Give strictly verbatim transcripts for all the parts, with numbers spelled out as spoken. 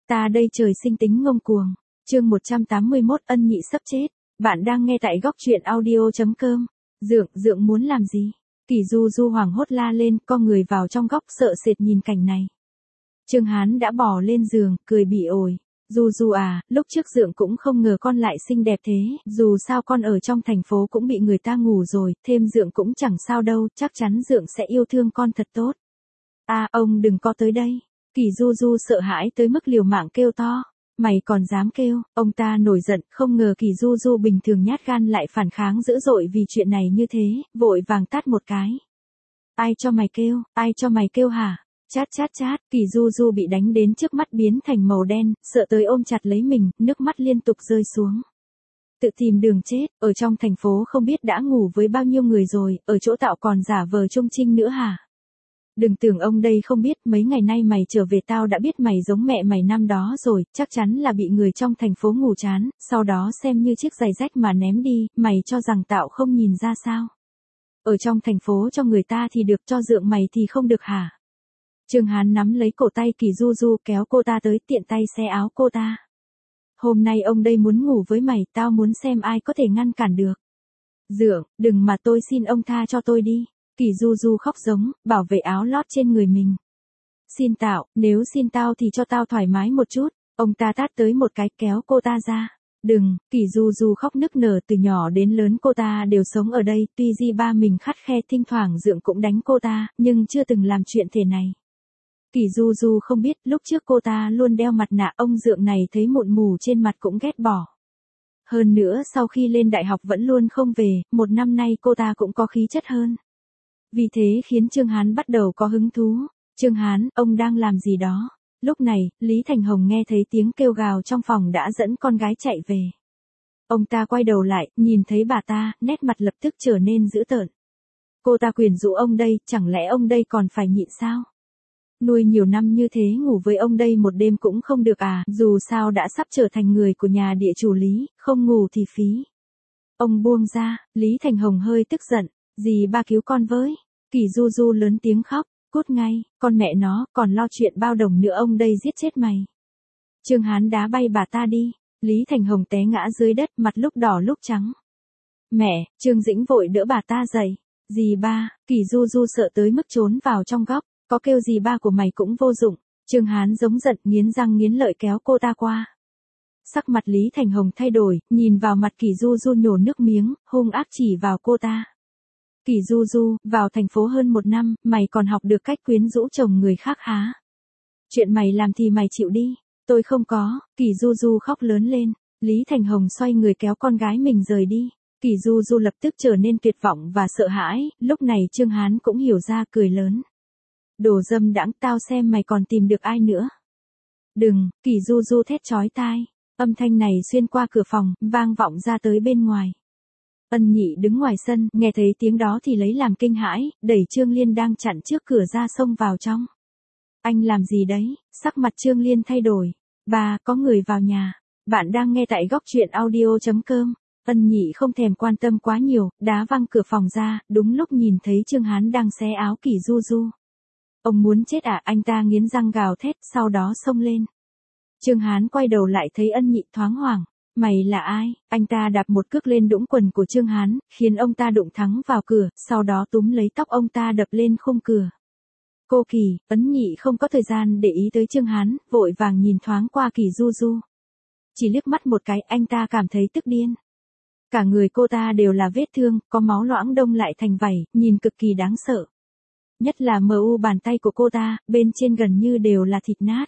Ta đây trời sinh tính ngông cuồng. Chương một trăm tám mươi mốt Ân Nhị sắp chết. Bạn đang nghe tại góc truyện audio chấm com. Dượng, Dượng muốn làm gì? Kỳ Du Du hoảng hốt la lên, co người vào trong góc sợ sệt nhìn cảnh này. Trương Hán đã bò lên giường, cười bỉ ổi. Du Du à, lúc trước Dượng cũng không ngờ con lại xinh đẹp thế, dù sao con ở trong thành phố cũng bị người ta ngủ rồi, thêm Dượng cũng chẳng sao đâu, chắc chắn Dượng sẽ yêu thương con thật tốt. À, ông đừng có tới đây. Kỳ Du Du sợ hãi tới mức liều mạng kêu to. Mày còn dám kêu? Ông ta nổi giận, không ngờ Kỳ Du Du bình thường nhát gan lại phản kháng dữ dội vì chuyện này như thế, vội vàng tát một cái. Ai cho mày kêu, ai cho mày kêu hả? Chát chát chát, Kỳ Du Du bị đánh đến trước mắt biến thành màu đen, sợ tới ôm chặt lấy mình, nước mắt liên tục rơi xuống. Tự tìm đường chết, ở trong thành phố không biết đã ngủ với bao nhiêu người rồi, ở chỗ tạo còn giả vờ trung trinh nữa hả? Đừng tưởng ông đây không biết, mấy ngày nay mày trở về tao đã biết mày giống mẹ mày năm đó rồi, chắc chắn là bị người trong thành phố ngủ chán, sau đó xem như chiếc giày rách mà ném đi, mày cho rằng tao không nhìn ra sao? Ở trong thành phố cho người ta thì được, cho Dượng mày thì không được hả? Trương Hán nắm lấy cổ tay Kỳ Du Du kéo cô ta tới, tiện tay xé áo cô ta. Hôm nay ông đây muốn ngủ với mày, tao muốn xem ai có thể ngăn cản được. Dượng, đừng mà tôi xin ông tha cho tôi đi. Kỳ Du Du khóc giống, bảo vệ áo lót trên người mình. Xin tao, nếu xin tao thì cho tao thoải mái một chút. Ông ta tát tới một cái kéo cô ta ra. Đừng, Kỳ Du Du khóc nức nở, từ nhỏ đến lớn cô ta đều sống ở đây, tuy di ba mình khắt khe thỉnh thoảng Dượng cũng đánh cô ta, nhưng chưa từng làm chuyện thế này. Kỳ Du Du không biết, lúc trước cô ta luôn đeo mặt nạ, ông Dượng này thấy mụn mù trên mặt cũng ghét bỏ. Hơn nữa sau khi lên đại học vẫn luôn không về, một năm nay cô ta cũng có khí chất hơn. Vì thế khiến Trương Hán bắt đầu có hứng thú. Trương Hán, ông đang làm gì đó? Lúc này, Lý Thành Hồng nghe thấy tiếng kêu gào trong phòng đã dẫn con gái chạy về. Ông ta quay đầu lại, nhìn thấy bà ta, nét mặt lập tức trở nên dữ tợn. Cô ta quyến rũ ông đây, chẳng lẽ ông đây còn phải nhịn sao? Nuôi nhiều năm như thế ngủ với ông đây một đêm cũng không được à, dù sao đã sắp trở thành người của nhà địa chủ Lý, không ngủ thì phí. Ông buông ra, Lý Thành Hồng hơi tức giận. Dì ba cứu con với. Kỳ Du Du lớn tiếng khóc, cút ngay, con mẹ nó, còn lo chuyện bao đồng nữa, ông đây giết chết mày. Trương Hán đá bay bà ta đi, Lý Thành Hồng té ngã dưới đất, mặt lúc đỏ lúc trắng. Mẹ, Trương Dĩnh vội đỡ bà ta dậy. Dì ba, Kỳ Du Du sợ tới mức trốn vào trong góc, có kêu dì ba của mày cũng vô dụng. Trương Hán giống giận, nghiến răng nghiến lợi kéo cô ta qua. Sắc mặt Lý Thành Hồng thay đổi, nhìn vào mặt Kỳ Du Du nhổ nước miếng, hung ác chỉ vào cô ta. Kỳ Du Du, vào thành phố hơn một năm, mày còn học được cách quyến rũ chồng người khác hả? Chuyện mày làm thì mày chịu đi. Tôi không có. Kỳ Du Du khóc lớn lên. Lý Thành Hồng xoay người kéo con gái mình rời đi. Kỳ Du Du lập tức trở nên tuyệt vọng và sợ hãi, lúc này Trương Hán cũng hiểu ra, cười lớn. Đồ dâm đãng, tao xem mày còn tìm được ai nữa. Đừng, Kỳ Du Du thét chói tai. Âm thanh này xuyên qua cửa phòng, vang vọng ra tới bên ngoài. Ân Nhị đứng ngoài sân, nghe thấy tiếng đó thì lấy làm kinh hãi, đẩy Trương Liên đang chặn trước cửa ra xông vào trong. Anh làm gì đấy? Sắc mặt Trương Liên thay đổi. Bà, có người vào nhà. Bạn đang nghe tại góc truyện audio chấm com. Ân Nhị không thèm quan tâm quá nhiều, đá văng cửa phòng ra, đúng lúc nhìn thấy Trương Hán đang xé áo Kỳ Du Du. Ông muốn chết à? Anh ta nghiến răng gào thét, sau đó xông lên. Trương Hán quay đầu lại thấy Ân Nhị thoáng hoảng. Mày là ai? Anh ta đạp một cước lên đũng quần của Trương Hán, khiến ông ta đụng thẳng vào cửa, sau đó túm lấy tóc ông ta đập lên khung cửa. Cô Kỳ, Ân Nhị không có thời gian để ý tới Trương Hán, vội vàng nhìn thoáng qua Kỳ Du Du. Chỉ liếc mắt một cái, anh ta cảm thấy tức điên. Cả người cô ta đều là vết thương, có máu loãng đông lại thành vảy, nhìn cực kỳ đáng sợ. Nhất là mờ u bàn tay của cô ta, bên trên gần như đều là thịt nát.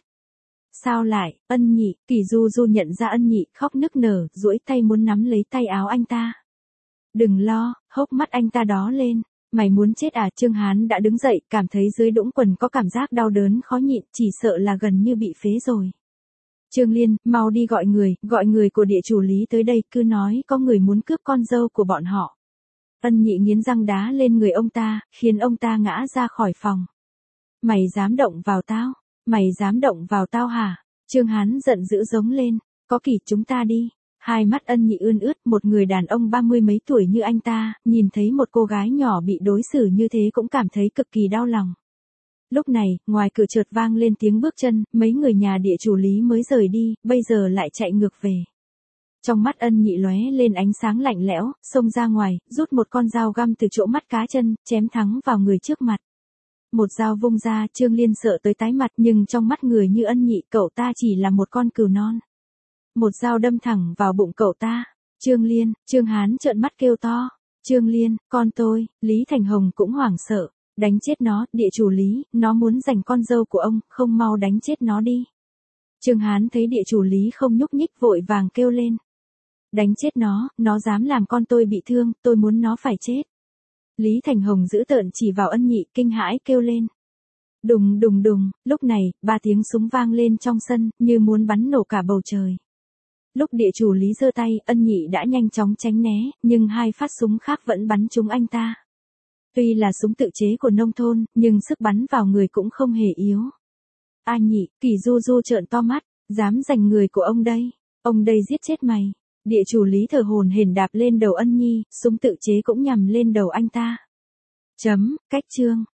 Sao lại? Ân Nhị, Kỳ Du Du nhận ra Ân Nhị, khóc nức nở, duỗi tay muốn nắm lấy tay áo anh ta. Đừng lo, hốc mắt anh ta đỏ lên. Mày muốn chết à? Trương Hán đã đứng dậy, cảm thấy dưới đũng quần có cảm giác đau đớn khó nhịn, chỉ sợ là gần như bị phế rồi. Trương Liên, mau đi gọi người, gọi người của địa chủ Lý tới đây, cứ nói có người muốn cướp con dâu của bọn họ. Ân Nhị nghiến răng đá lên người ông ta, khiến ông ta ngã ra khỏi phòng. Mày dám động vào tao? Mày dám động vào tao hả? Trương Hán giận dữ giống lên. Có Kỳ, chúng ta đi. Hai mắt Ân Nhị ươn ướt, một người đàn ông ba mươi mấy tuổi như anh ta, nhìn thấy một cô gái nhỏ bị đối xử như thế cũng cảm thấy cực kỳ đau lòng. Lúc này, ngoài cửa chợt vang lên tiếng bước chân, mấy người nhà địa chủ Lý mới rời đi, bây giờ lại chạy ngược về. Trong mắt Ân Nhị lóe lên ánh sáng lạnh lẽo, xông ra ngoài, rút một con dao găm từ chỗ mắt cá chân, chém thẳng vào người trước mặt. Một dao vung ra, Trương Liên sợ tới tái mặt, nhưng trong mắt người như Ân Nhị, cậu ta chỉ là một con cừu non. Một dao đâm thẳng vào bụng cậu ta. Trương Liên, Trương Hán trợn mắt kêu to. Trương Liên, con tôi. Lý Thành Hồng cũng hoảng sợ. Đánh chết nó, địa chủ Lý, nó muốn giành con dâu của ông, không mau đánh chết nó đi. Trương Hán thấy địa chủ Lý không nhúc nhích, vội vàng kêu lên. Đánh chết nó, nó dám làm con tôi bị thương, tôi muốn nó phải chết. Lý Thành Hồng dữ tợn chỉ vào Ân Nhị, kinh hãi kêu lên. Đùng đùng đùng, lúc này, ba tiếng súng vang lên trong sân, như muốn bắn nổ cả bầu trời. Lúc địa chủ Lý giơ tay, Ân Nhị đã nhanh chóng tránh né, nhưng hai phát súng khác vẫn bắn trúng anh ta. Tuy là súng tự chế của nông thôn, nhưng sức bắn vào người cũng không hề yếu. A Nhị, Kỷ Du Du trợn to mắt, dám giành người của ông đây, ông đây giết chết mày. Địa chủ Lý thở hổn hển đạp lên đầu Ân Nhi, súng tự chế cũng nhằm lên đầu anh ta. Chấm, cách chương.